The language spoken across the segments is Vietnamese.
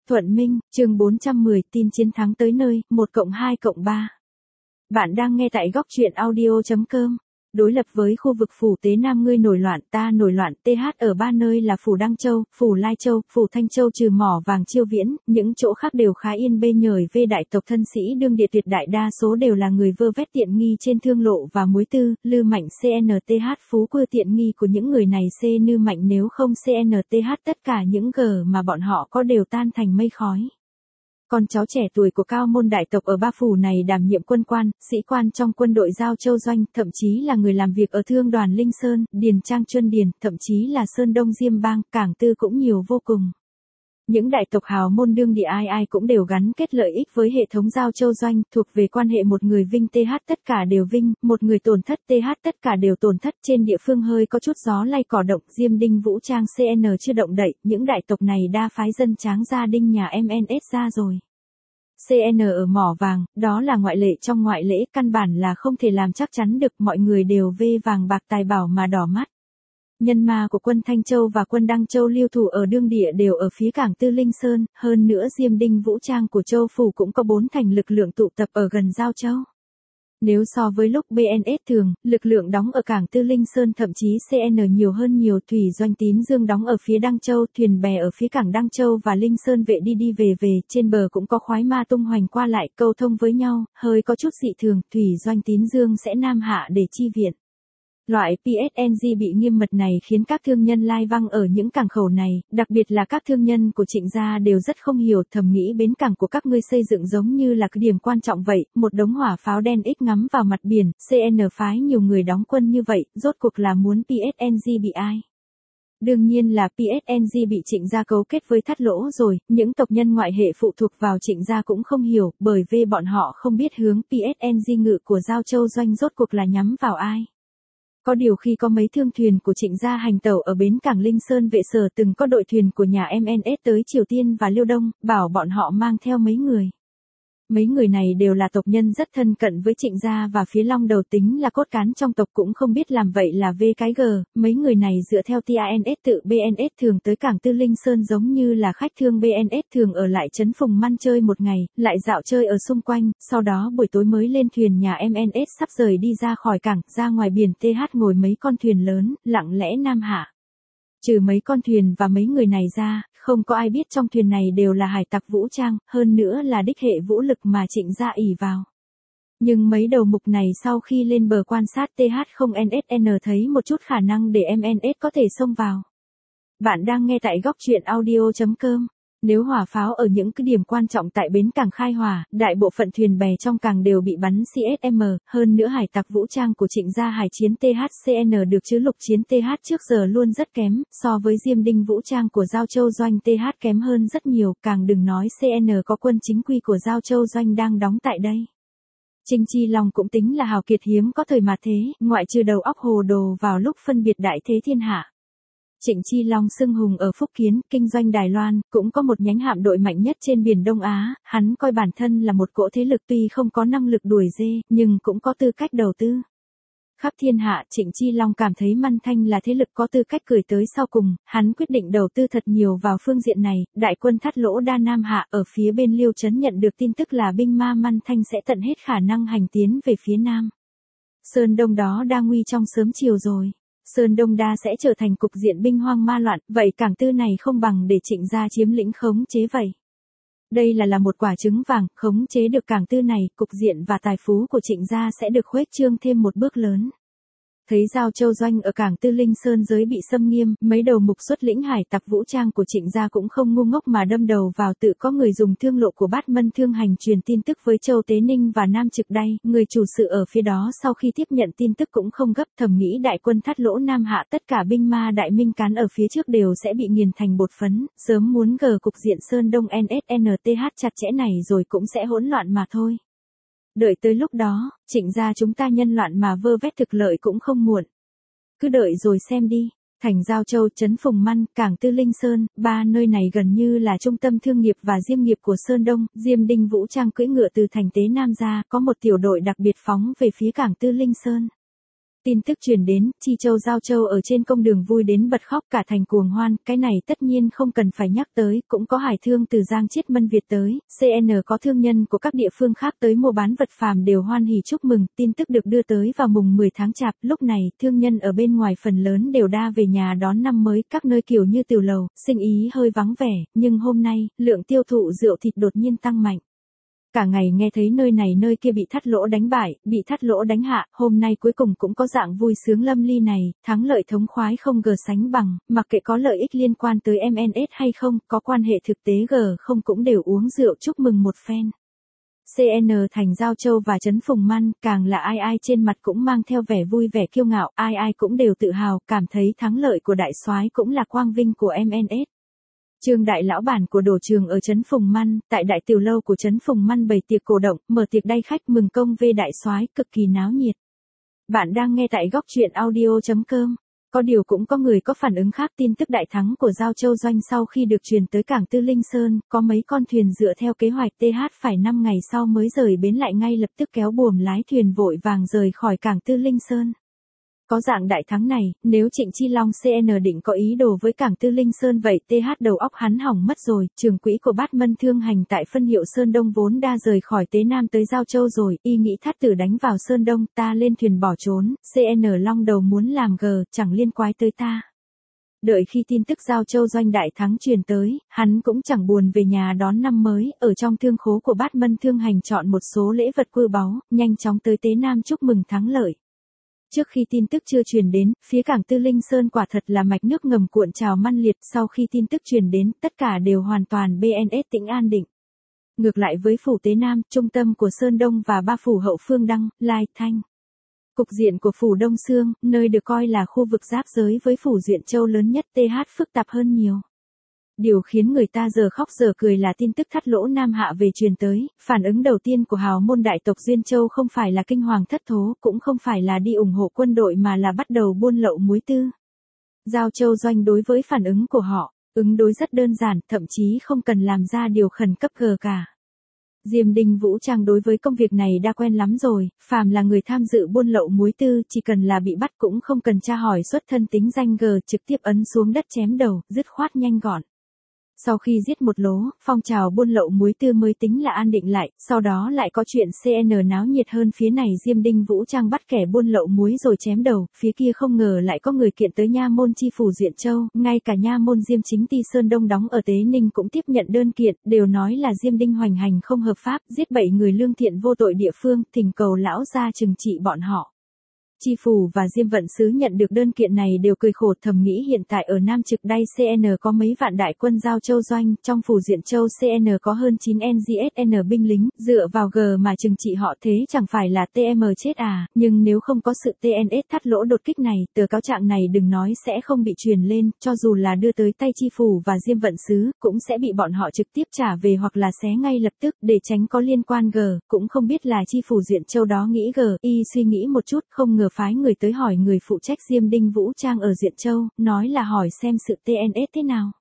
Thuận Minh, chương 410, tin chiến thắng tới nơi, 1+2+3. Bạn đang nghe tại góc truyện audio.com. Đối lập với khu vực phủ Tế Nam ngươi nổi loạn, ta nổi loạn, TH ở ba nơi là phủ Đăng Châu, phủ Lai Châu, phủ Thanh Châu trừ mỏ vàng Chiêu Viễn, những chỗ khác đều khá yên bê nhời về đại tộc thân sĩ đương địa tuyệt đại đa số đều là người vơ vét tiện nghi trên thương lộ và muối tư, lư mạnh CNTH phú quư tiện nghi của những người này nư mạnh nếu không CNTH tất cả những g mà bọn họ có đều tan thành mây khói. Con cháu trẻ tuổi của cao môn đại tộc ở ba phủ này đảm nhiệm quân quan, sĩ quan trong quân đội Giao Châu Doanh, thậm chí là người làm việc ở thương đoàn Linh Sơn, Điền Trang Chuân Điền, thậm chí là Sơn Đông Diêm Bang, Cảng Tư cũng nhiều vô cùng. Những đại tộc hào môn đương địa ai cũng đều gắn kết lợi ích với hệ thống Giao Châu Doanh, thuộc về quan hệ một người vinh TH tất cả đều vinh, một người tổn thất TH tất cả đều tổn thất. Trên địa phương hơi có chút gió lay cỏ động, Diêm Đinh Vũ Trang CN chưa động đậy, những đại tộc này đa phái dân tráng gia đinh nhà MNS ra rồi. CN ở mỏ vàng, đó là ngoại lệ trong ngoại lễ, căn bản là không thể làm chắc chắn được, mọi người đều vê vàng bạc tài bảo mà đỏ mắt. Nhân ma của quân Thanh Châu và quân Đăng Châu lưu thủ ở đương địa đều ở phía cảng Tư Linh Sơn, hơn nữa Diêm Đinh Vũ Trang của Châu Phủ cũng có 4 thành lực lượng tụ tập ở gần Giao Châu. Nếu so với lúc BNS thường, lực lượng đóng ở cảng Tư Linh Sơn thậm chí CN nhiều hơn nhiều. Thủy Doanh Tín Dương đóng ở phía Đăng Châu, thuyền bè ở phía cảng Đăng Châu và Linh Sơn vệ đi về, trên bờ cũng có khoái ma tung hoành qua lại câu thông với nhau, hơi có chút dị thường, Thủy Doanh Tín Dương sẽ nam hạ để chi viện. Loại PSNG bị nghiêm mật này khiến các thương nhân lai văng ở những cảng khẩu này, đặc biệt là các thương nhân của Trịnh gia đều rất không hiểu, thầm nghĩ bến cảng của các ngươi xây dựng giống như là cái điểm quan trọng vậy, một đống hỏa pháo đen ích ngắm vào mặt biển, CN phái nhiều người đóng quân như vậy, rốt cuộc là muốn PSNG bị ai? Đương nhiên là PSNG bị Trịnh gia cấu kết với thắt lỗ rồi, những tộc nhân ngoại hệ phụ thuộc vào Trịnh gia cũng không hiểu, bởi vì bọn họ không biết hướng PSNG ngự của Giao Châu Doanh rốt cuộc là nhắm vào ai. Có điều khi có mấy thương thuyền của Trịnh gia hành tẩu ở bến cảng Linh Sơn vệ sở từng có đội thuyền của nhà MNS tới Triều Tiên và Liêu Đông, bảo bọn họ mang theo mấy người. Mấy người này đều là tộc nhân rất thân cận với Trịnh gia và phía Long Đầu tính là cốt cán trong tộc cũng không biết làm vậy là V cái G, mấy người này dựa theo TANS tự BNS thường tới cảng Tư Linh Sơn giống như là khách thương BNS thường ở lại trấn Phùng Măn chơi một ngày, lại dạo chơi ở xung quanh, sau đó buổi tối mới lên thuyền nhà MNS sắp rời đi ra khỏi cảng, ra ngoài biển TH ngồi mấy con thuyền lớn, lặng lẽ nam hạ. Trừ mấy con thuyền và mấy người này ra, không có ai biết trong thuyền này đều là hải tặc vũ trang, hơn nữa là đích hệ vũ lực mà Trịnh gia ỷ vào. Nhưng mấy đầu mục này sau khi lên bờ quan sát TH0NSN thấy một chút khả năng để MNS có thể xông vào. Bạn đang nghe tại góc truyện audio.com. Nếu hỏa pháo ở những cái điểm quan trọng tại bến cảng khai hỏa, đại bộ phận thuyền bè trong cảng đều bị bắn CSM, hơn nữa hải tặc vũ trang của Trịnh gia hải chiến THCN được chứ lục chiến TH trước giờ luôn rất kém, so với Diêm Đinh vũ trang của Giao Châu Doanh TH kém hơn rất nhiều, càng đừng nói CN có quân chính quy của Giao Châu Doanh đang đóng tại đây. Trinh Chi Long cũng tính là hào kiệt hiếm có thời mà thế, ngoại trừ đầu óc hồ đồ vào lúc phân biệt đại thế thiên hạ. Trịnh Chi Long xưng hùng ở Phúc Kiến, kinh doanh Đài Loan, cũng có một nhánh hạm đội mạnh nhất trên biển Đông Á, hắn coi bản thân là một cỗ thế lực tuy không có năng lực đuổi dê, nhưng cũng có tư cách đầu tư. Khắp thiên hạ, Trịnh Chi Long cảm thấy Măn Thanh là thế lực có tư cách cười tới sau cùng, hắn quyết định đầu tư thật nhiều vào phương diện này, đại quân thắt lỗ đa Nam Hạ ở phía bên Liêu Trấn nhận được tin tức là binh ma Măn Thanh sẽ tận hết khả năng hành tiến về phía Nam. Sơn Đông đó đang nguy trong sớm chiều rồi. Sơn Đông đa sẽ trở thành cục diện binh hoang ma loạn, vậy cảng Tư này không bằng để Trịnh gia chiếm lĩnh khống chế vậy. Đây là một quả trứng vàng, khống chế được cảng Tư này, cục diện và tài phú của Trịnh gia sẽ được khuếch trương thêm một bước lớn. Thấy Giao Châu Doanh ở cảng Tư Linh Sơn giới bị xâm nghiêm, mấy đầu mục xuất lĩnh hải tặc vũ trang của Trịnh gia cũng không ngu ngốc mà đâm đầu vào, tự có người dùng thương lộ của Bát Mân Thương Hành truyền tin tức với Châu Tế Ninh và Nam Trực Đay, người chủ sự ở phía đó sau khi tiếp nhận tin tức cũng không gấp, thầm nghĩ đại quân thắt lỗ Nam Hạ tất cả binh ma đại minh cán ở phía trước đều sẽ bị nghiền thành bột phấn, sớm muốn gờ cục diện Sơn Đông NSNTH chặt chẽ này rồi cũng sẽ hỗn loạn mà thôi. Đợi tới lúc đó, Trịnh gia chúng ta nhân loạn mà vơ vét thực lợi cũng không muộn. Cứ đợi rồi xem đi. Thành Giao Châu, trấn Phùng Măn, cảng Tư Linh Sơn, ba nơi này gần như là trung tâm thương nghiệp và diêm nghiệp của Sơn Đông. Diêm Đinh vũ trang cưỡi ngựa từ thành Tế Nam ra, có một tiểu đội đặc biệt phóng về phía cảng Tư Linh Sơn. Tin tức truyền đến, Chi Châu Giao Châu ở trên công đường vui đến bật khóc cả thành cuồng hoan, cái này tất nhiên không cần phải nhắc tới, cũng có hải thương từ Giang Chiết Mân Việt tới, CN có thương nhân của các địa phương khác tới mua bán vật phàm đều hoan hỉ chúc mừng, tin tức được đưa tới vào mùng 10 tháng Chạp, lúc này, thương nhân ở bên ngoài phần lớn đều đa về nhà đón năm mới, các nơi kiểu như tiểu lầu, sinh ý hơi vắng vẻ, nhưng hôm nay, lượng tiêu thụ rượu thịt đột nhiên tăng mạnh. Cả ngày nghe thấy nơi này nơi kia bị thắt lỗ đánh bại, bị thắt lỗ đánh hạ, hôm nay cuối cùng cũng có dạng vui sướng lâm ly này, thắng lợi thống khoái không gờ sánh bằng, mặc kệ có lợi ích liên quan tới MNS hay không, có quan hệ thực tế g không cũng đều uống rượu chúc mừng một phen. CN thành Giao Châu và Trấn Phùng Măn, càng là ai ai trên mặt cũng mang theo vẻ vui vẻ kiêu ngạo, ai ai cũng đều tự hào, cảm thấy thắng lợi của đại soái cũng là quang vinh của MNS. Trương đại lão bản của đổ trường ở Trấn Phùng Măn, tại đại tiểu lâu của Trấn Phùng Măn bày tiệc cổ động, mở tiệc đãi khách mừng công về đại soái, cực kỳ náo nhiệt. Bạn đang nghe tại góc truyện audio.com. Có điều cũng có người có phản ứng khác, tin tức đại thắng của Giao Châu Doanh sau khi được truyền tới cảng Tư Linh Sơn, có mấy con thuyền dựa theo kế hoạch TH phải 5 ngày sau mới rời bến lại ngay lập tức kéo buồm lái thuyền vội vàng rời khỏi cảng Tư Linh Sơn. Có dạng đại thắng này, nếu Trịnh Chi Long CN định có ý đồ với cảng Tư Linh Sơn vậy TH đầu óc hắn hỏng mất rồi, trường quỹ của Bát Mân thương hành tại phân hiệu Sơn Đông vốn đa rời khỏi Tế Nam tới Giao Châu rồi, y nghĩ thát tử đánh vào Sơn Đông, ta lên thuyền bỏ trốn, CN Long đầu muốn làm gờ, chẳng liên quái tới ta. Đợi khi tin tức Giao Châu Doanh đại thắng truyền tới, hắn cũng chẳng buồn về nhà đón năm mới, ở trong thương khố của Bát Mân thương hành chọn một số lễ vật quý báu, nhanh chóng tới Tế Nam chúc mừng thắng lợi. Trước khi tin tức chưa truyền đến, phía cảng Tư Linh Sơn quả thật là mạch nước ngầm cuộn trào măn liệt, sau khi tin tức truyền đến, tất cả đều hoàn toàn BNS tĩnh an định. Ngược lại với phủ Tế Nam, trung tâm của Sơn Đông và ba phủ hậu phương Đăng, Lai, Thanh. Cục diện của phủ Đông Xương, nơi được coi là khu vực giáp giới với phủ Duyện Châu lớn nhất TH phức tạp hơn nhiều. Điều khiến người ta giờ khóc giờ cười là tin tức thắt lỗ Nam Hạ về truyền tới, phản ứng đầu tiên của hào môn đại tộc Duyên Châu không phải là kinh hoàng thất thố, cũng không phải là đi ủng hộ quân đội mà là bắt đầu buôn lậu muối tư. Giao Châu Doanh đối với phản ứng của họ, ứng đối rất đơn giản, thậm chí không cần làm ra điều khẩn cấp gờ cả. Diêm Đinh Vũ Trang đối với công việc này đã quen lắm rồi, phàm là người tham dự buôn lậu muối tư, chỉ cần là bị bắt cũng không cần tra hỏi xuất thân tính danh gờ, trực tiếp ấn xuống đất chém đầu, dứt khoát nhanh gọn. Sau khi giết một lố, phong trào buôn lậu muối tư mới tính là an định lại, sau đó lại có chuyện CN náo nhiệt hơn, phía này Diêm Đinh Vũ Trang bắt kẻ buôn lậu muối rồi chém đầu, phía kia không ngờ lại có người kiện tới nha môn chi phủ Duyện Châu, ngay cả nha môn Diêm Chính Ty Sơn Đông đóng ở Tế Ninh cũng tiếp nhận đơn kiện, đều nói là Diêm Đinh hoành hành không hợp pháp, giết 7 người lương thiện vô tội địa phương, thỉnh cầu lão gia trừng trị bọn họ. Chi phủ và Diêm Vận Sứ nhận được đơn kiện này đều cười khổ, thầm nghĩ hiện tại ở Nam Trực đây CN có mấy vạn đại quân Giao Châu Doanh, trong phủ Duyện Châu CN có hơn 9 NGSN binh lính, dựa vào G mà trừng trị họ thế chẳng phải là TM chết à, nhưng nếu không có sự TNS thắt lỗ đột kích này, tờ cáo trạng này đừng nói sẽ không bị truyền lên, cho dù là đưa tới tay Chi phủ và Diêm Vận Sứ, cũng sẽ bị bọn họ trực tiếp trả về hoặc là xé ngay lập tức, để tránh có liên quan G, cũng không biết là Chi phủ Duyện Châu đó nghĩ G, y suy nghĩ một chút, không ngờ phái người tới hỏi người phụ trách Diêm Đinh Vũ Trang ở Duyện Châu, nói là hỏi xem sự TNS thế nào.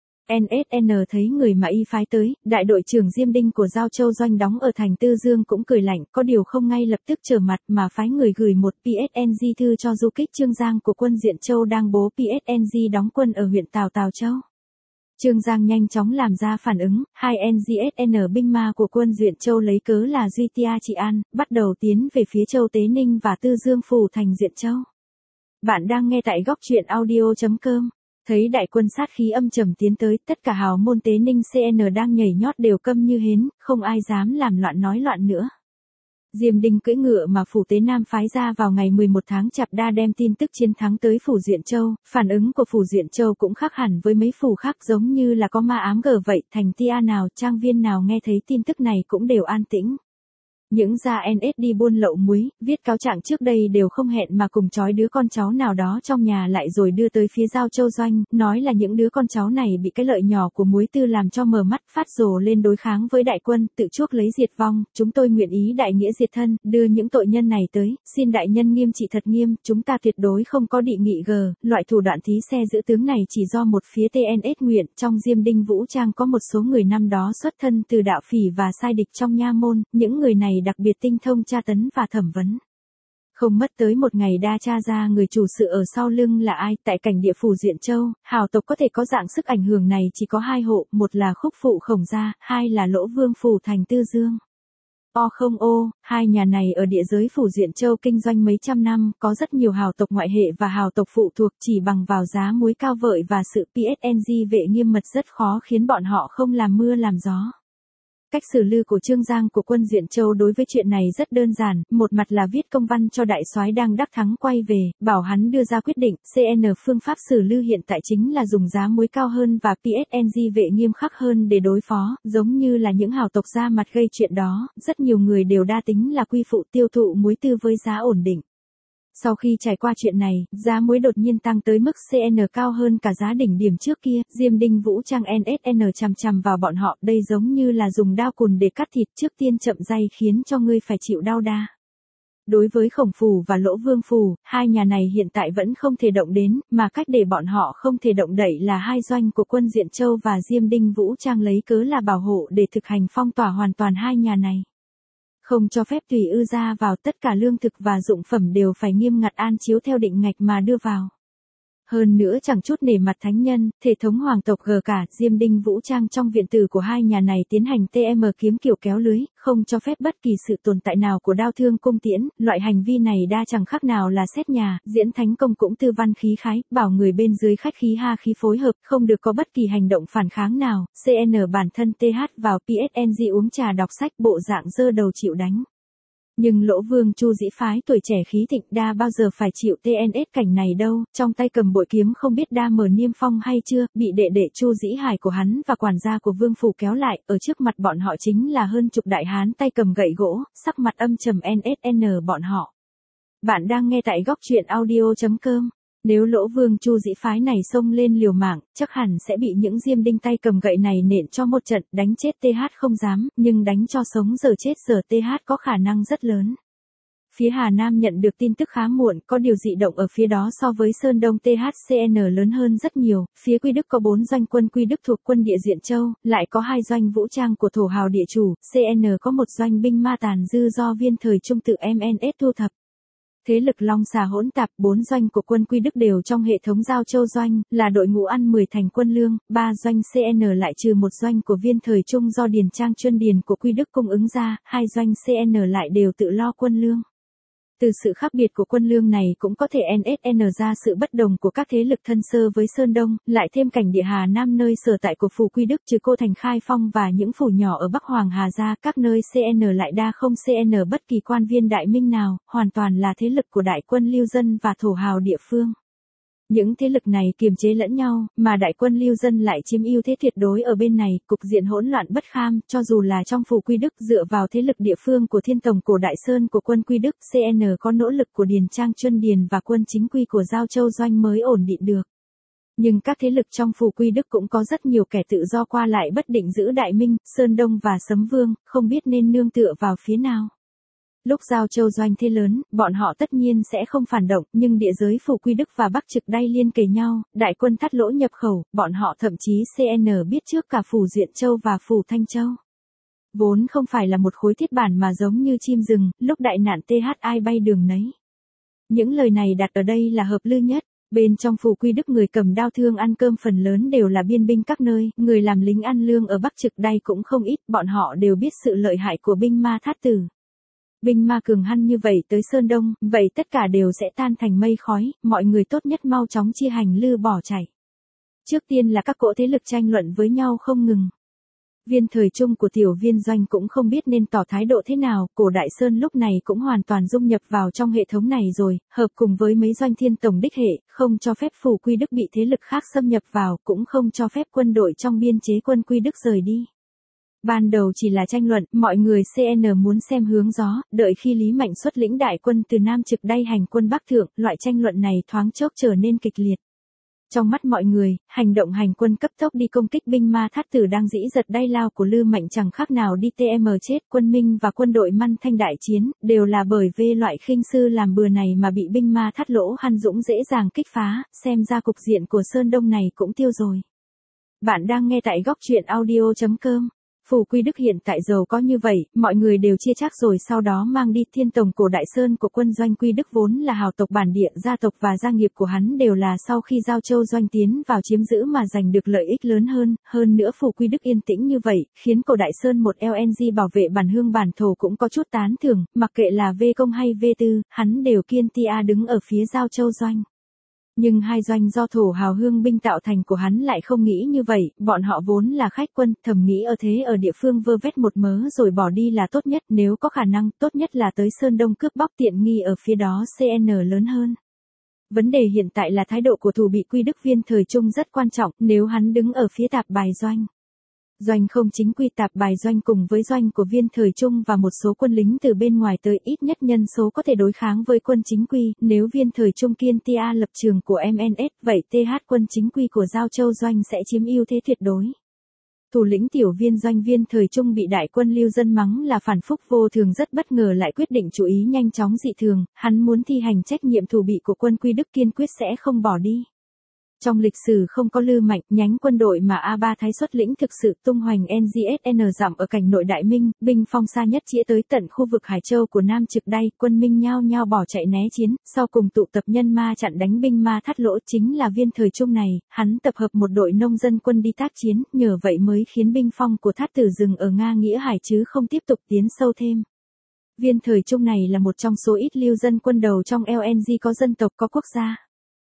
NSN thấy người mà y phái tới, đại đội trưởng Diêm Đinh của Giao Châu Doanh đóng ở thành Tư Dương cũng cười lạnh, có điều không ngay lập tức trở mặt mà phái người gửi một PSNG thư cho du kích Trương Giang của quân Duyện Châu đang bố PSNG đóng quân ở huyện Tào Châu. Trương Giang nhanh chóng làm ra phản ứng, 2 NGSN binh ma của quân Duyện Châu lấy cớ là Duy Tia Trị An, bắt đầu tiến về phía Châu Tế Ninh và Tư Dương phủ thành Duyện Châu. Bạn đang nghe tại góc truyện audio.com. Thấy đại quân sát khí âm trầm tiến tới, tất cả hào môn Tế Ninh CN đang nhảy nhót đều câm như hến, không ai dám làm loạn nói loạn nữa. Diêm Đinh cưỡi ngựa mà phủ Tế Nam phái ra vào ngày 11 tháng Chạp đa đem tin tức chiến thắng tới phủ Duyện Châu, phản ứng của phủ Duyện Châu cũng khác hẳn với mấy phủ khác, giống như là có ma ám gờ vậy, thành tia nào, trang viên nào nghe thấy tin tức này cũng đều an tĩnh. Những gia NS đi buôn lậu muối, viết cáo trạng trước đây đều không hẹn mà cùng trói đứa con cháu nào đó trong nhà lại rồi đưa tới phía Giao Châu Doanh, nói là những đứa con cháu này bị cái lợi nhỏ của muối tư làm cho mờ mắt, phát rồ lên đối kháng với đại quân, tự chuốc lấy diệt vong, chúng tôi nguyện ý đại nghĩa diệt thân, đưa những tội nhân này tới, xin đại nhân nghiêm trị thật nghiêm, chúng ta tuyệt đối không có địa nghị g, loại thủ đoạn thí xe giữ tướng này chỉ do một phía TNS nguyện, trong Diêm Đinh Vũ Trang có một số người năm đó xuất thân từ đạo phỉ và sai địch trong nha môn, những người này đặc biệt tinh thông tra tấn và thẩm vấn. Không mất tới một ngày đã tra ra người chủ sự ở sau lưng là ai. Tại cảnh địa phủ Duyện Châu, hào tộc có thể có dạng sức ảnh hưởng này chỉ có hai hộ, một là Khúc Phụ Khổng gia, hai là Lỗ Vương phủ Thành Tư Dương. Hai nhà này ở địa giới phủ Duyện Châu kinh doanh mấy trăm năm, có rất nhiều hào tộc ngoại hệ và hào tộc phụ thuộc, chỉ bằng vào giá muối cao vợi và sự PSNG vệ nghiêm mật rất khó khiến bọn họ không làm mưa làm gió. Cách xử lư của Trương Giang của quân Duyện Châu đối với chuyện này rất đơn giản, một mặt là viết công văn cho đại soái đang đắc thắng quay về, bảo hắn đưa ra quyết định, phương pháp xử lư hiện tại chính là dùng giá muối cao hơn và PSNG vệ nghiêm khắc hơn để đối phó, giống như là những hào tộc ra mặt gây chuyện đó, rất nhiều người đều đa tính là quy phụ tiêu thụ muối tư với giá ổn định. Sau khi trải qua chuyện này, giá muối đột nhiên tăng tới mức CN cao hơn cả giá đỉnh điểm trước kia, Diêm Đinh Vũ Trang NSN chằm chằm vào bọn họ, đây giống như là dùng dao cùn để cắt thịt trước tiên chậm day khiến cho ngươi phải chịu đau đa. Đối với Khổng phủ và Lỗ Vương phủ, hai nhà này hiện tại vẫn không thể động đến, mà cách để bọn họ không thể động đậy là hai doanh của quân Duyện Châu và Diêm Đinh Vũ Trang lấy cớ là bảo hộ để thực hành phong tỏa hoàn toàn hai nhà này. Không cho phép tùy ư ra vào, tất cả lương thực và dụng phẩm đều phải nghiêm ngặt an chiếu theo định ngạch mà đưa vào. Hơn nữa chẳng chút nể mặt thánh nhân, thể thống hoàng tộc gờ cả, Diêm Đinh Vũ Trang trong viện tử của hai nhà này tiến hành TM kiếm kiểu kéo lưới, không cho phép bất kỳ sự tồn tại nào của đao thương cung tiễn, loại hành vi này đa chẳng khác nào là xét nhà, diễn thánh công cũng tư văn khí khái, bảo người bên dưới khách khí ha khí phối hợp, không được có bất kỳ hành động phản kháng nào, CN bản thân TH vào PSNG uống trà đọc sách bộ dạng dơ đầu chịu đánh. Nhưng Lỗ Vương Chu Dĩ phái tuổi trẻ khí thịnh đa bao giờ phải chịu TNS cảnh này đâu, trong tay cầm bội kiếm không biết đa mở niêm phong hay chưa, bị đệ đệ Chu Dĩ Hải của hắn và quản gia của Vương phủ kéo lại, ở trước mặt bọn họ chính là hơn chục đại hán tay cầm gậy gỗ, sắc mặt âm trầm NSN bọn họ. Bạn đang nghe tại góc truyện audio.com. Nếu Lỗ Vương Chu Dĩ phái này xông lên liều mạng, chắc hẳn sẽ bị những Diêm Đinh tay cầm gậy này nện cho một trận, đánh chết TH không dám, nhưng đánh cho sống giờ chết giờ TH có khả năng rất lớn. Phía Hà Nam nhận được tin tức khá muộn, có điều dị động ở phía đó so với Sơn Đông THCN lớn hơn rất nhiều, phía Quy Đức có 4 doanh quân Quy Đức thuộc quân địa Duyện Châu, lại có 2 doanh vũ trang của thổ hào địa chủ, CN có một doanh binh ma tàn dư do viên thời trung tự MNS thu thập. Thế lực long xà hỗn tạp, 4 doanh của quân Quy Đức đều trong hệ thống Giao Châu doanh, là đội ngũ ăn 10 thành quân lương, 3 doanh CN lại trừ một doanh của viên thời trung do Điền Trang chuyên điền của Quy Đức cung ứng ra, 2 doanh CN lại đều tự lo quân lương. Từ sự khác biệt của quân lương này cũng có thể NSN ra sự bất đồng của các thế lực thân sơ với Sơn Đông, lại thêm cảnh địa Hà Nam nơi sở tại của phủ Quy Đức trừ Cô Thành Khai Phong và những phủ nhỏ ở Bắc Hoàng Hà ra, các nơi CN lại đa không CN bất kỳ quan viên đại minh nào, hoàn toàn là thế lực của đại quân lưu dân và thổ hào địa phương. Những thế lực này kiềm chế lẫn nhau, mà đại quân lưu dân lại chiếm ưu thế tuyệt đối ở bên này, cục diện hỗn loạn bất kham, cho dù là trong phủ Quy Đức dựa vào thế lực địa phương của Thiên Tổng Cổ Đại Sơn của quân Quy Đức, CN có nỗ lực của Điền Trang chuyên điền và quân chính quy của Giao Châu doanh mới ổn định được. Nhưng các thế lực trong phủ Quy Đức cũng có rất nhiều kẻ tự do qua lại bất định giữ Đại Minh, Sơn Đông và Sấm Vương, không biết nên nương tựa vào phía nào. Lúc Giao Châu doanh thế lớn, bọn họ tất nhiên sẽ không phản động, nhưng địa giới phủ Quy Đức và Bắc Trực đay liên kề nhau, đại quân Thắt Lỗ nhập khẩu, bọn họ thậm chí CN biết trước cả phủ Duyện Châu và phủ Thanh Châu. Vốn không phải là một khối thiết bản mà giống như chim rừng, lúc đại nạn TH ai bay đường nấy. Những lời này đặt ở đây là hợp lư nhất. Bên trong phủ Quy Đức người cầm đao thương ăn cơm phần lớn đều là biên binh các nơi, người làm lính ăn lương ở Bắc Trực đay cũng không ít, bọn họ đều biết sự lợi hại của binh ma Thát Tử. Binh ma cường hăn như vậy tới Sơn Đông, vậy tất cả đều sẽ tan thành mây khói, mọi người tốt nhất mau chóng chia hành lư bỏ chạy. Trước tiên là các cỗ thế lực tranh luận với nhau không ngừng. Viên thời trung của tiểu viên doanh cũng không biết nên tỏ thái độ thế nào, cổ Đại Sơn lúc này cũng hoàn toàn dung nhập vào trong hệ thống này rồi, hợp cùng với mấy doanh thiên tổng đích hệ, không cho phép phủ Quy Đức bị thế lực khác xâm nhập vào, cũng không cho phép quân đội trong biên chế quân Quy Đức rời đi. Ban đầu chỉ là tranh luận, mọi người CN muốn xem hướng gió, đợi khi Lý Mạnh xuất lĩnh đại quân từ Nam Trực đay hành quân Bắc Thượng, loại tranh luận này thoáng chốc trở nên kịch liệt. Trong mắt mọi người, hành động hành quân cấp tốc đi công kích binh ma Thát Tử đang dĩ giật đay lao của Lư Mạnh chẳng khác nào đi TM chết, quân Minh và quân đội Man Thanh đại chiến, đều là bởi vì loại khinh sư làm bừa này mà bị binh ma Thát Lỗ Hăn Dũng dễ dàng kích phá, xem ra cục diện của Sơn Đông này cũng tiêu rồi. Bạn đang nghe tại góc truyện audio.com. Phù Quy Đức hiện tại giàu có như vậy, mọi người đều chia chắc rồi sau đó mang đi. Thiên Tổng cổ Đại Sơn của quân doanh Quy Đức vốn là hào tộc bản địa, gia tộc và gia nghiệp của hắn đều là sau khi Giao Châu doanh tiến vào chiếm giữ mà giành được lợi ích lớn hơn nữa Phù Quy Đức yên tĩnh như vậy, khiến cổ Đại Sơn một LNG bảo vệ bản hương bản thổ cũng có chút tán thưởng, mặc kệ là V công hay V4, hắn đều kiên tia đứng ở phía Giao Châu doanh. Nhưng hai doanh do thổ hào hương binh tạo thành của hắn lại không nghĩ như vậy, bọn họ vốn là khách quân, thầm nghĩ ở địa phương vơ vét một mớ rồi bỏ đi là tốt nhất, nếu có khả năng, tốt nhất là tới Sơn Đông cướp bóc tiện nghi ở phía đó CN lớn hơn. Vấn đề hiện tại là thái độ của thủ bị Quy Đức Viên Thời Trung rất quan trọng, nếu hắn đứng ở phía Tạp Bài doanh. Doanh không chính quy Tạp Bài doanh cùng với doanh của Viên Thời Trung và một số quân lính từ bên ngoài tới ít nhất nhân số có thể đối kháng với quân chính quy, nếu Viên Thời Trung kiên tia lập trường của MNS, vậy TH quân chính quy của Giao Châu doanh sẽ chiếm ưu thế tuyệt đối. Thủ lĩnh tiểu viên doanh Viên Thời Trung bị đại quân Lưu Dân mắng là phản phúc vô thường rất bất ngờ lại quyết định chú ý nhanh chóng dị thường, hắn muốn thi hành trách nhiệm thủ bị của quân Quy Đức kiên quyết sẽ không bỏ đi. Trong lịch sử không có Lư Mạnh, nhánh quân đội mà A3 Thái xuất lĩnh thực sự tung hoành NGSN dặm ở cảnh nội Đại Minh, binh phong xa nhất chĩa tới tận khu vực Hải Châu của Nam Trực Đay, quân Minh nhao nhao bỏ chạy né chiến, sau cùng tụ tập nhân ma chặn đánh binh ma Thắt Lỗ chính là Viên Thời Trung này, hắn tập hợp một đội nông dân quân đi tác chiến, nhờ vậy mới khiến binh phong của Thát Tử dừng ở Nga Nghĩa Hải chứ không tiếp tục tiến sâu thêm. Viên Thời Trung này là một trong số ít lưu dân quân đầu trong LNG có dân tộc có quốc gia.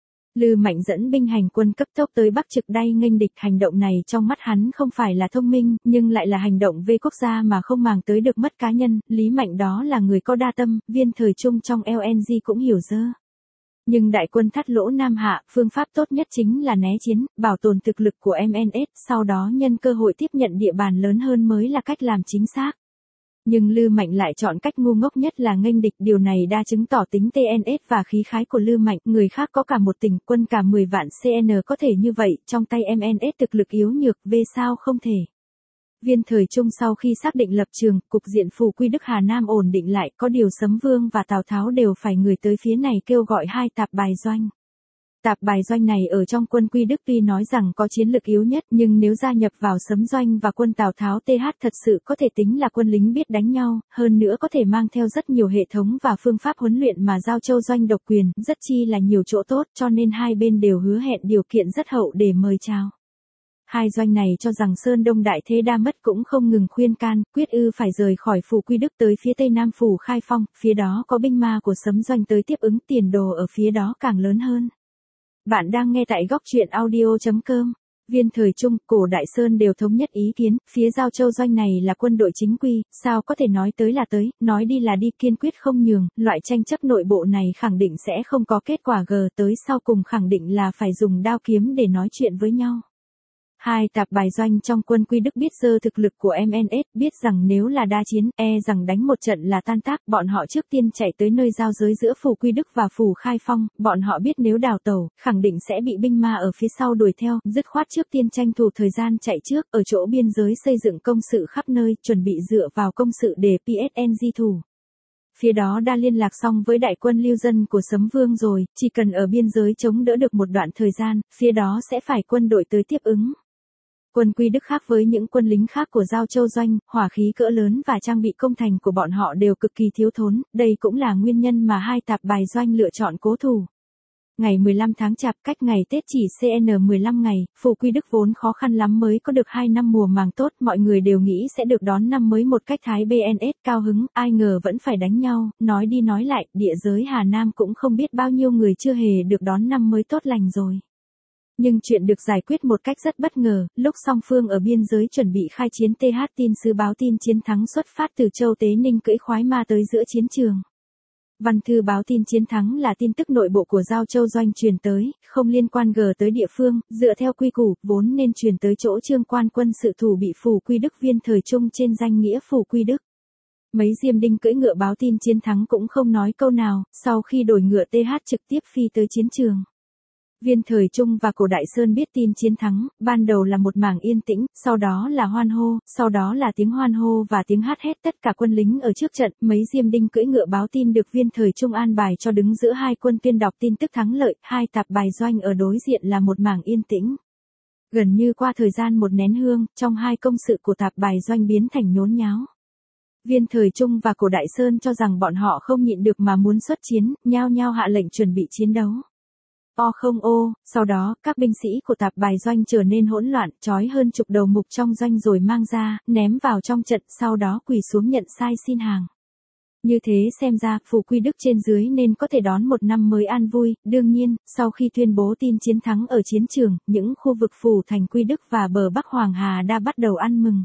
Lư Mạnh dẫn binh hành quân cấp tốc tới Bắc Trực Đay nghênh địch, hành động này trong mắt hắn không phải là thông minh, nhưng lại là hành động về quốc gia mà không màng tới được mất cá nhân, Lý Mạnh đó là người có đa tâm, Viên Thời Trung trong LNG cũng hiểu dơ. Nhưng đại quân Thắt Lỗ Nam hạ, phương pháp tốt nhất chính là né chiến, bảo tồn thực lực của MNS, sau đó nhân cơ hội tiếp nhận địa bàn lớn hơn mới là cách làm chính xác. Nhưng Lư Mạnh lại chọn cách ngu ngốc nhất là nghênh địch, điều này đã chứng tỏ tính TNS và khí khái của Lư Mạnh, người khác có cả một tỉnh quân cả 10 vạn CN có thể như vậy, trong tay MNS thực lực yếu nhược, về sao không thể. Viên Thời Trung sau khi xác định lập trường, cục diện Phù Quy Đức Hà Nam ổn định lại, có điều Sấm Vương và Tào Tháo đều phải người tới phía này kêu gọi hai Tạp Bài doanh. Tạp Bài doanh này ở trong quân Quy Đức tuy nói rằng có chiến lực yếu nhất nhưng nếu gia nhập vào Sấm doanh và quân Tào Tháo TH thật sự có thể tính là quân lính biết đánh nhau, hơn nữa có thể mang theo rất nhiều hệ thống và phương pháp huấn luyện mà Giao Châu doanh độc quyền, rất chi là nhiều chỗ tốt cho nên hai bên đều hứa hẹn điều kiện rất hậu để mời chào. Hai doanh này cho rằng Sơn Đông đại thế đa mất cũng không ngừng khuyên can, quyết phải rời khỏi Phù Quy Đức tới phía tây nam Phủ Khai Phong, phía đó có binh ma của Sấm doanh tới tiếp ứng, tiền đồ ở phía đó càng lớn hơn. Bạn đang nghe tại góc truyện audio.com. Viên Thời Trung, cổ Đại Sơn đều thống nhất ý kiến, phía Giao Châu doanh này là quân đội chính quy, sao có thể nói tới là tới, nói đi là đi, kiên quyết không nhường, loại tranh chấp nội bộ này khẳng định sẽ không có kết quả tới sau cùng khẳng định là phải dùng đao kiếm để nói chuyện với nhau. Hai Tạp Bài doanh trong quân Quy Đức biết sơ thực lực của MNS, biết rằng nếu là đa chiến, rằng đánh một trận là tan tác, bọn họ trước tiên chạy tới nơi giao giới giữa Phù Quy Đức và Phủ Khai Phong, bọn họ biết nếu đào tẩu, khẳng định sẽ bị binh ma ở phía sau đuổi theo, dứt khoát trước tiên tranh thủ thời gian chạy trước, ở chỗ biên giới xây dựng công sự khắp nơi, chuẩn bị dựa vào công sự để PSNG thủ. Phía đó đã liên lạc xong với đại quân Lưu Dân của Sấm Vương rồi, chỉ cần ở biên giới chống đỡ được một đoạn thời gian, phía đó sẽ phải quân đội tới tiếp ứng. Quân Quy Đức khác với những quân lính khác của Giao Châu doanh, hỏa khí cỡ lớn và trang bị công thành của bọn họ đều cực kỳ thiếu thốn, đây cũng là nguyên nhân mà hai Tạp Bài doanh lựa chọn cố thủ. Ngày 15 tháng Chạp cách ngày Tết chỉ CN 15 ngày, Phù Quy Đức vốn khó khăn lắm mới có được 2 năm mùa màng tốt, mọi người đều nghĩ sẽ được đón năm mới một cách thái BNS cao hứng, ai ngờ vẫn phải đánh nhau, nói đi nói lại, địa giới Hà Nam cũng không biết bao nhiêu người chưa hề được đón năm mới tốt lành rồi. Nhưng chuyện được giải quyết một cách rất bất ngờ, lúc song phương ở biên giới chuẩn bị khai chiến TH tin sứ báo tin chiến thắng xuất phát từ Châu Tế Ninh cưỡi khoái ma tới giữa chiến trường. Văn thư báo tin chiến thắng là tin tức nội bộ của Giao Châu doanh truyền tới, không liên quan tới địa phương, dựa theo quy củ, vốn nên truyền tới chỗ Trương quan quân sự thủ bị Phù Quy Đức Viên Thời Trung trên danh nghĩa Phù Quy Đức. Mấy diêm đinh cưỡi ngựa báo tin chiến thắng cũng không nói câu nào, sau khi đổi ngựa TH trực tiếp phi tới chiến trường. Viên Thời Trung và cổ Đại Sơn biết tin chiến thắng, ban đầu là một mảng yên tĩnh, sau đó là hoan hô, sau đó là tiếng hoan hô và tiếng hát hét tất cả quân lính ở trước trận, mấy diêm đinh cưỡi ngựa báo tin được Viên Thời Trung an bài cho đứng giữa hai quân tuyên đọc tin tức thắng lợi, hai Tạp Bài doanh ở đối diện là một mảng yên tĩnh. Gần như qua thời gian một nén hương, trong hai công sự của tạp bài doanh biến thành nhốn nháo. Viên Thời Trung và Cổ Đại Sơn cho rằng bọn họ không nhịn được mà muốn xuất chiến, nhao nhao hạ lệnh chuẩn bị chiến đấu. Sau đó, các binh sĩ của tạp bài doanh trở nên hỗn loạn, trói hơn chục đầu mục trong doanh rồi mang ra, ném vào trong trận, sau đó quỳ xuống nhận sai xin hàng. Như thế xem ra, Phủ Quy Đức trên dưới nên có thể đón một năm mới an vui. Đương nhiên, sau khi tuyên bố tin chiến thắng ở chiến trường, những khu vực phủ thành Quy Đức và bờ Bắc Hoàng Hà đã bắt đầu ăn mừng.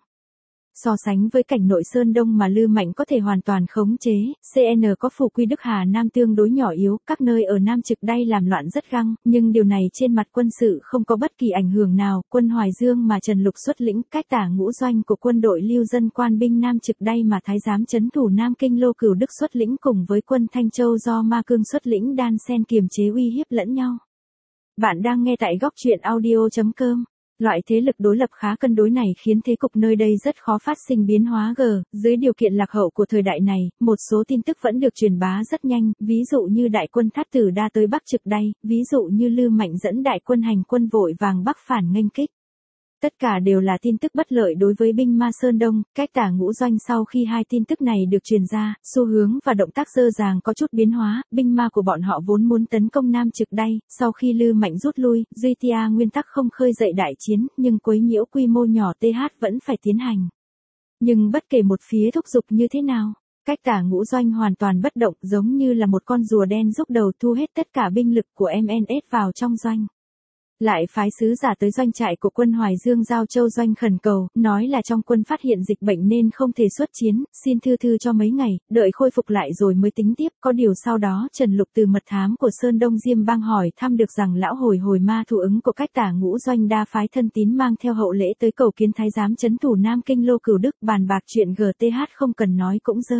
So sánh với cảnh nội Sơn Đông mà Lư Mạnh có thể hoàn toàn khống chế, CN có Phủ Quy Đức Hà Nam tương đối nhỏ yếu, các nơi ở Nam Trực Đay làm loạn rất găng, nhưng điều này trên mặt quân sự không có bất kỳ ảnh hưởng nào. Quân Hoài Dương mà Trần Lục xuất lĩnh, cách tả ngũ doanh của quân đội lưu dân quan binh Nam Trực Đay mà Thái giám trấn thủ Nam Kinh Lô Cửu Đức xuất lĩnh cùng với quân Thanh Châu do Ma Cương xuất lĩnh đan xen kiềm chế uy hiếp lẫn nhau. Bạn đang nghe tại góc truyện audio.com. Loại thế lực đối lập khá cân đối này khiến thế cục nơi đây rất khó phát sinh biến hóa. Dưới điều kiện lạc hậu của thời đại này, một số tin tức vẫn được truyền bá rất nhanh, ví dụ như đại quân Thát Tử Đa tới Bắc Trực Đay, ví dụ như Lư Mạnh dẫn đại quân hành quân vội vàng bắc phản nghênh kích. Tất cả đều là tin tức bất lợi đối với binh ma Sơn Đông. Cách tả ngũ doanh sau khi hai tin tức này được truyền ra, xu hướng và động tác dơ dàng có chút biến hóa. Binh ma của bọn họ vốn muốn tấn công Nam Trực Đay, sau khi Lư Mạnh rút lui, duy tia nguyên tắc không khơi dậy đại chiến, nhưng quấy nhiễu quy mô nhỏ TH vẫn phải tiến hành. Nhưng bất kể một phía thúc giục như thế nào, cách tả ngũ doanh hoàn toàn bất động, giống như là một con rùa đen rúc đầu thu hết tất cả binh lực của MNS vào trong doanh. Lại phái sứ giả tới doanh trại của quân Hoài Dương Giao Châu doanh khẩn cầu, nói là trong quân phát hiện dịch bệnh nên không thể xuất chiến, xin thư cho mấy ngày, đợi khôi phục lại rồi mới tính tiếp. Có điều sau đó Trần Lục từ mật thám của Sơn Đông Diêm Bang hỏi thăm được rằng lão hồi ma thủ ứng của cách tả ngũ doanh đa phái thân tín mang theo hậu lễ tới cầu kiến thái giám trấn thủ Nam Kinh Lô Cửu Đức, bàn bạc chuyện GTH không cần nói cũng dơ.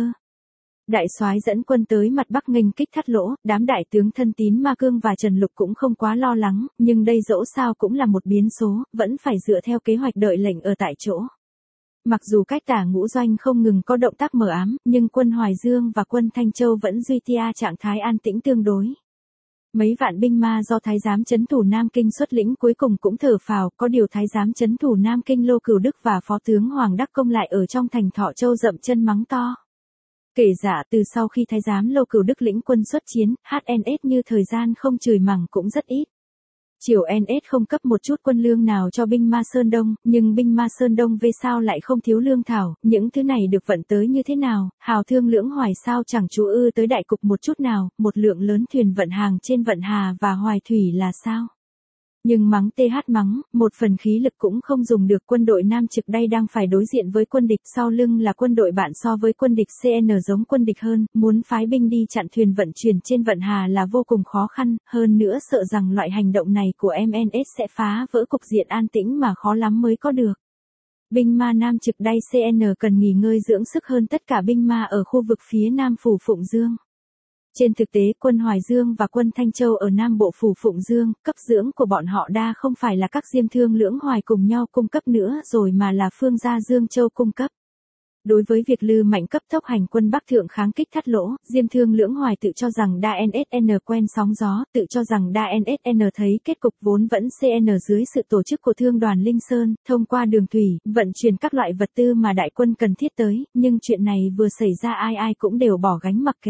Đại soái dẫn quân tới mặt Bắc nghênh kích Thắt Lỗ, đám đại tướng thân tín Ma Cương và Trần Lục cũng không quá lo lắng, nhưng đây dẫu sao cũng là một biến số, vẫn phải dựa theo kế hoạch đợi lệnh ở tại chỗ. Mặc dù cách tả ngũ doanh không ngừng có động tác mờ ám, nhưng quân Hoài Dương và quân Thanh Châu vẫn duy trì trạng thái an tĩnh tương đối. Mấy vạn binh ma do thái giám trấn thủ Nam Kinh xuất lĩnh cuối cùng cũng thở phào, có điều thái giám trấn thủ Nam Kinh Lô Cửu Đức và phó tướng Hoàng Đắc Công lại ở trong thành Thọ Châu dậm chân mắng to. Kể giả từ sau khi thái giám Lô Cửu Đức lĩnh quân xuất chiến, HNS như thời gian không chửi mắng cũng rất ít. Triều NS không cấp một chút quân lương nào cho binh ma Sơn Đông, nhưng binh ma Sơn Đông về sao lại không thiếu lương thảo, những thứ này được vận tới như thế nào, hào thương lưỡng hoài sao chẳng chú ư tới đại cục một chút nào, một lượng lớn thuyền vận hàng trên vận hà và hoài thủy là sao. Nhưng mắng TH mắng, một phần khí lực cũng không dùng được. Quân đội Nam Trực Đay đang phải đối diện với quân địch, sau lưng là quân đội bạn so với quân địch CN giống quân địch hơn, muốn phái binh đi chặn thuyền vận chuyển trên vận hà là vô cùng khó khăn, hơn nữa sợ rằng loại hành động này của MNS sẽ phá vỡ cục diện an tĩnh mà khó lắm mới có được. Binh ma Nam Trực Đay CN cần nghỉ ngơi dưỡng sức hơn tất cả binh ma ở khu vực phía Nam Phủ Phụng Dương. Trên thực tế, quân Hoài Dương và quân Thanh Châu ở Nam Bộ Phủ Phụng Dương, cấp dưỡng của bọn họ đa không phải là các diêm thương lưỡng hoài cùng nhau cung cấp nữa rồi mà là Phương gia Dương Châu cung cấp. Đối với việc Lư Mạnh cấp tốc hành quân Bắc thượng kháng kích Thắt Lỗ, diêm thương lưỡng hoài tự cho rằng đa NSN quen sóng gió, tự cho rằng đa NSN thấy kết cục vốn vẫn CN dưới sự tổ chức của Thương đoàn Linh Sơn, thông qua đường thủy, vận chuyển các loại vật tư mà đại quân cần thiết tới, nhưng chuyện này vừa xảy ra ai cũng đều bỏ gánh mặc kệ.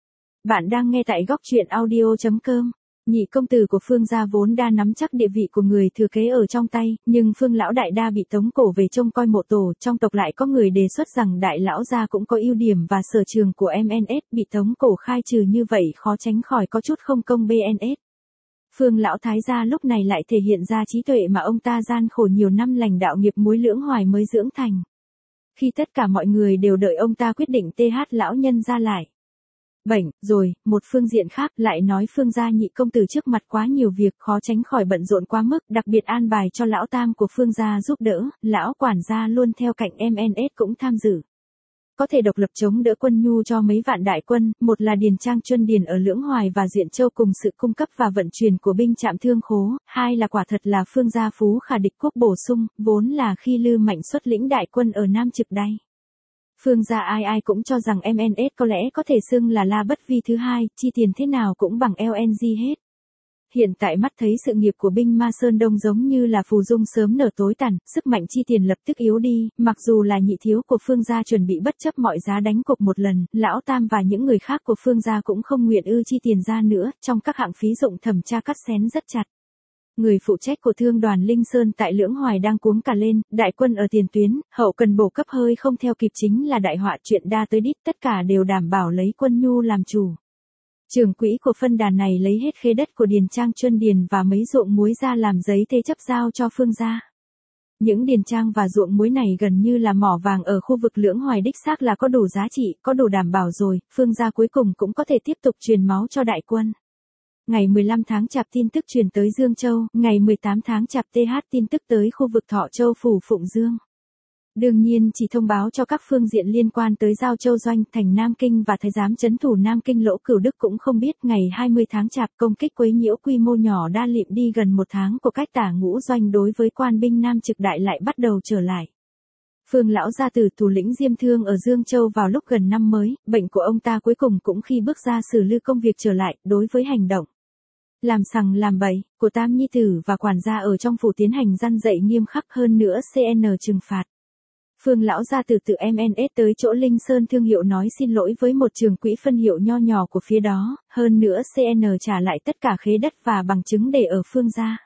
Bạn đang nghe tại góc truyện audio.com. Nhị công tử của Phương gia vốn đa nắm chắc địa vị của người thừa kế ở trong tay, nhưng Phương lão đại đa bị tống cổ về trông coi mộ tổ, trong tộc lại có người đề xuất rằng đại lão gia cũng có ưu điểm và sở trường của MNS, bị tống cổ khai trừ như vậy khó tránh khỏi có chút không công BNS. Phương lão thái gia lúc này lại thể hiện ra trí tuệ mà ông ta gian khổ nhiều năm lãnh đạo nghiệp muối lưỡng hoài mới dưỡng thành. Khi tất cả mọi người đều đợi ông ta quyết định TH lão nhân ra lại. Bệnh, rồi, một phương diện khác lại nói Phương gia nhị công tử trước mặt quá nhiều việc khó tránh khỏi bận rộn quá mức, đặc biệt an bài cho lão tam của Phương gia giúp đỡ, lão quản gia luôn theo cạnh MNS cũng tham dự. Có thể độc lập chống đỡ quân nhu cho mấy vạn đại quân, một là điền trang chuyên điền ở Lưỡng Hoài và Duyện Châu cùng sự cung cấp và vận chuyển của binh trạm Thương Khố, hai là quả thật là Phương gia phú khả địch quốc bổ sung, vốn là khi Lư Mạnh xuất lĩnh đại quân ở Nam Trực Đay. Phương gia ai cũng cho rằng MNS có lẽ có thể xưng là La Bất Vi thứ hai, chi tiền thế nào cũng bằng LNG hết. hiện tại mắt thấy sự nghiệp của binh ma Sơn Đông giống như là phù dung sớm nở tối tàn, sức mạnh chi tiền lập tức yếu đi, mặc dù là nhị thiếu của Phương gia chuẩn bị bất chấp mọi giá đánh cược một lần, lão tam và những người khác của Phương gia cũng không nguyện ư chi tiền ra nữa, trong các hạng phí dụng thẩm tra cắt xén rất chặt. Người phụ trách của thương đoàn Linh Sơn tại Lưỡng Hoài đang cuống cả lên, đại quân ở tiền tuyến, hậu cần bổ cấp hơi không theo kịp chính là đại họa, chuyện đa tới đít, tất cả đều đảm bảo lấy quân nhu làm chủ. Trưởng quỹ của phân đàn này lấy hết khế đất của Điền Trang Chuân Điền và mấy ruộng muối ra làm giấy thế chấp giao cho Phương gia. Những điền trang và ruộng muối này gần như là mỏ vàng ở khu vực Lưỡng Hoài, đích xác là có đủ giá trị, có đủ đảm bảo rồi, Phương gia cuối cùng cũng có thể tiếp tục truyền máu cho đại quân. Ngày 15 tháng Chạp tin tức truyền tới Dương Châu, ngày 18 tháng Chạp TH tin tức tới khu vực Thọ Châu phủ Phụng Dương. Đương nhiên chỉ thông báo cho các phương diện liên quan tới Giao Châu Doanh, thành Nam Kinh và Thái giám trấn thủ Nam Kinh Lỗ Cửu Đức cũng không biết. Ngày 20 tháng Chạp công kích quấy nhiễu quy mô nhỏ đa liệm đi gần một tháng của cách Tả Ngũ Doanh đối với quan binh Nam Trực Đại lại bắt đầu trở lại. Phương lão gia tử thủ lĩnh Diêm Thương ở Dương Châu vào lúc gần năm mới, bệnh của ông ta cuối cùng cũng khi bước ra xử lý công việc trở lại. Đối với hành động làm sằng làm bậy của tam nhi tử và quản gia ở trong phủ tiến hành răn dạy nghiêm khắc hơn nữa, CN trừng phạt. Phương lão gia tử tự MNS tới chỗ Linh Sơn thương hiệu nói xin lỗi với một trường quỹ phân hiệu nho nhỏ của phía đó, hơn nữa CN trả lại tất cả khế đất và bằng chứng để ở Phương gia.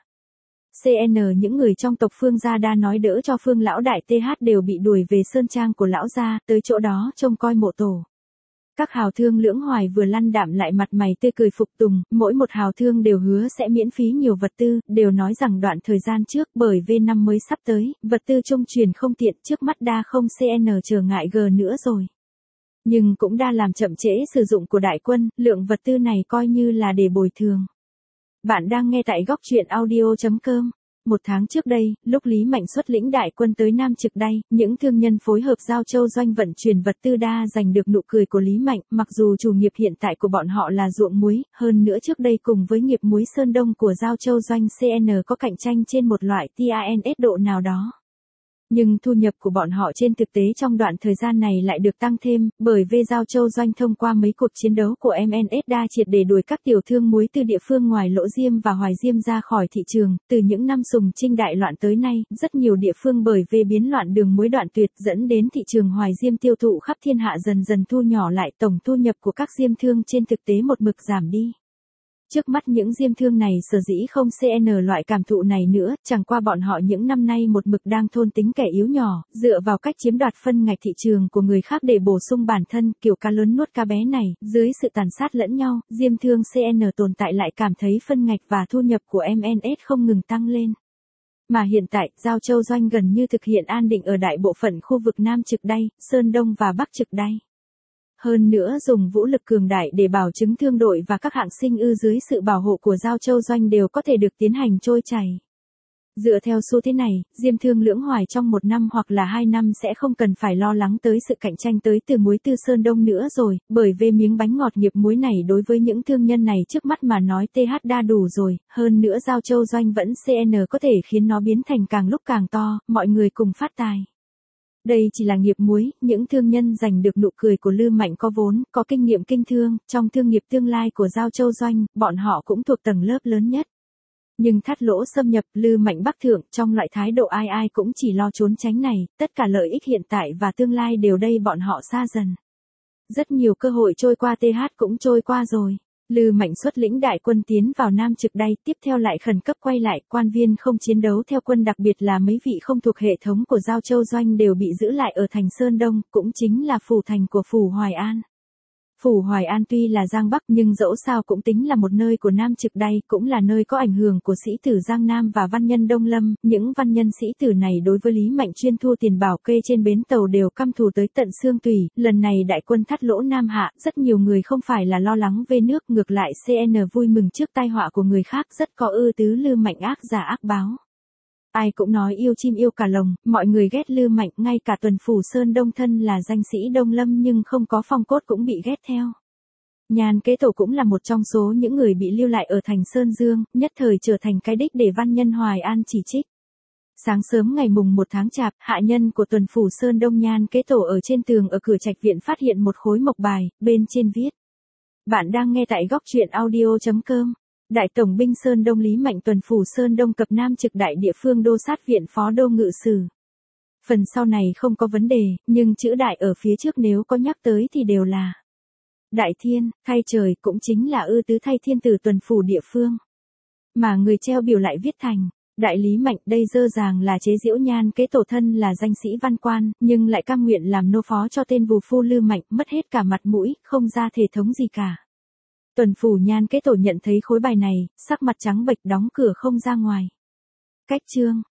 CN những người trong tộc Phương gia đa nói đỡ cho Phương lão đại TH đều bị đuổi về sơn trang của lão gia, tới chỗ đó trông coi mộ tổ. Các hào thương Lưỡng Hoài vừa lăn đạm lại mặt mày tươi cười phục tùng, mỗi một hào thương đều hứa sẽ miễn phí nhiều vật tư, đều nói rằng đoạn thời gian trước bởi V năm mới sắp tới, vật tư trung truyền không tiện, trước mắt đa không CN trở ngại G nữa rồi. Nhưng cũng đa làm chậm trễ sử dụng của đại quân, lượng vật tư này coi như là để bồi thường. Bạn đang nghe tại góc truyện audio.com. Một tháng trước đây, lúc Lý Mạnh xuất lĩnh đại quân tới Nam Trực Đay, những thương nhân phối hợp Giao Châu Doanh vận chuyển vật tư đa giành được nụ cười của Lý Mạnh, mặc dù chủ nghiệp hiện tại của bọn họ là ruộng muối, hơn nữa trước đây cùng với nghiệp muối Sơn Đông của Giao Châu Doanh CN có cạnh tranh trên một loại TANS độ nào đó. Nhưng thu nhập của bọn họ trên thực tế trong đoạn thời gian này lại được tăng thêm, bởi V Giao Châu Doanh thông qua mấy cuộc chiến đấu của MNS đa triệt để đuổi các tiểu thương muối từ địa phương ngoài Lỗ Diêm và Hoài Diêm ra khỏi thị trường. Từ những năm Sùng Trinh đại loạn tới nay, rất nhiều địa phương bởi V biến loạn đường muối đoạn tuyệt dẫn đến thị trường Hoài Diêm tiêu thụ khắp thiên hạ dần dần thu nhỏ lại, tổng thu nhập của các diêm thương trên thực tế một mực giảm đi. Trước mắt những diêm thương này sở dĩ không CN loại cảm thụ này nữa, chẳng qua bọn họ những năm nay một mực đang thôn tính kẻ yếu nhỏ, dựa vào cách chiếm đoạt phân ngạch thị trường của người khác để bổ sung bản thân, kiểu cá lớn nuốt cá bé này, dưới sự tàn sát lẫn nhau, diêm thương CN tồn tại lại cảm thấy phân ngạch và thu nhập của MNS không ngừng tăng lên. Mà hiện tại, Giao Châu Doanh gần như thực hiện an định ở đại bộ phận khu vực Nam Trực Đay, Sơn Đông và Bắc Trực Đay. Hơn nữa dùng vũ lực cường đại để bảo chứng thương đội và các hạng sinh ư dưới sự bảo hộ của Giao Châu Doanh đều có thể được tiến hành trôi chảy. Dựa theo xu thế này, diêm thương Lưỡng Hoài trong 1 năm hoặc là 2 năm sẽ không cần phải lo lắng tới sự cạnh tranh tới từ muối từ Sơn Đông nữa rồi, bởi về miếng bánh ngọt nghiệp muối này đối với những thương nhân này trước mắt mà nói TH đa đủ rồi, hơn nữa Giao Châu Doanh vẫn CN có thể khiến nó biến thành càng lúc càng to, mọi người cùng phát tài. Đây chỉ là nghiệp muối, những thương nhân giành được nụ cười của Lư Mạnh có vốn, có kinh nghiệm kinh thương, trong thương nghiệp tương lai của Giao Châu Doanh, bọn họ cũng thuộc tầng lớp lớn nhất. Nhưng thắt lỗ xâm nhập Lư Mạnh Bắc Thượng, trong loại thái độ ai ai cũng chỉ lo trốn tránh này, tất cả lợi ích hiện tại và tương lai đều đây bọn họ xa dần. Rất nhiều cơ hội trôi qua TH cũng trôi qua rồi. Lư Mạnh xuất lĩnh đại quân tiến vào Nam Trực Đay, tiếp theo lại khẩn cấp quay lại, quan viên không chiến đấu theo quân đặc biệt là mấy vị không thuộc hệ thống của Giao Châu Doanh đều bị giữ lại ở thành Sơn Đông, cũng chính là phủ thành của phủ Hoài An. Phủ Hoài An tuy là Giang Bắc nhưng dẫu sao cũng tính là một nơi của Nam Trực Đay, cũng là nơi có ảnh hưởng của sĩ tử Giang Nam và văn nhân Đông Lâm, những văn nhân sĩ tử này đối với Lý Mạnh chuyên thu tiền bảo kê trên bến tàu đều căm thù tới tận xương tủy, lần này đại quân thắt lỗ Nam Hạ, rất nhiều người không phải là lo lắng về nước, ngược lại CN vui mừng trước tai họa của người khác, rất có ư tứ Lư Mạnh ác giả ác báo. Ai cũng nói yêu chim yêu cả lồng, mọi người ghét Lư Mạnh, ngay cả Tuần Phủ Sơn Đông thân là danh sĩ Đông Lâm nhưng không có phong cốt cũng bị ghét theo. Nhan Kế Tổ cũng là một trong số những người bị lưu lại ở thành Sơn Dương, nhất thời trở thành cái đích để văn nhân Hoài An chỉ trích. Sáng sớm ngày mùng 1 tháng Chạp, hạ nhân của Tuần Phủ Sơn Đông Nhan Kế Tổ ở trên tường ở cửa trạch viện phát hiện một khối mộc bài, bên trên viết. Bạn đang nghe tại góc truyện audio.com. Đại tổng binh Sơn Đông Lý Mạnh tuần phủ Sơn Đông cập Nam trực đại địa phương đô sát viện phó đô ngự sử. Phần sau này không có vấn đề, nhưng chữ đại ở phía trước nếu có nhắc tới thì đều là Đại Thiên, thay trời cũng chính là tứ thay thiên tử tuần phủ địa phương. Mà người treo biểu lại viết thành Đại Lý Mạnh, đây dơ dàng là chế giễu Nhan kế tổ thân là danh sĩ văn quan, nhưng lại cam nguyện làm nô phó cho tên vù phu Lư Mạnh, mất hết cả mặt mũi, không ra thể thống gì cả. Tuần phủ Nhan kế tổ nhận thấy khối bài này, sắc mặt trắng bệch đóng cửa không ra ngoài. Cách chương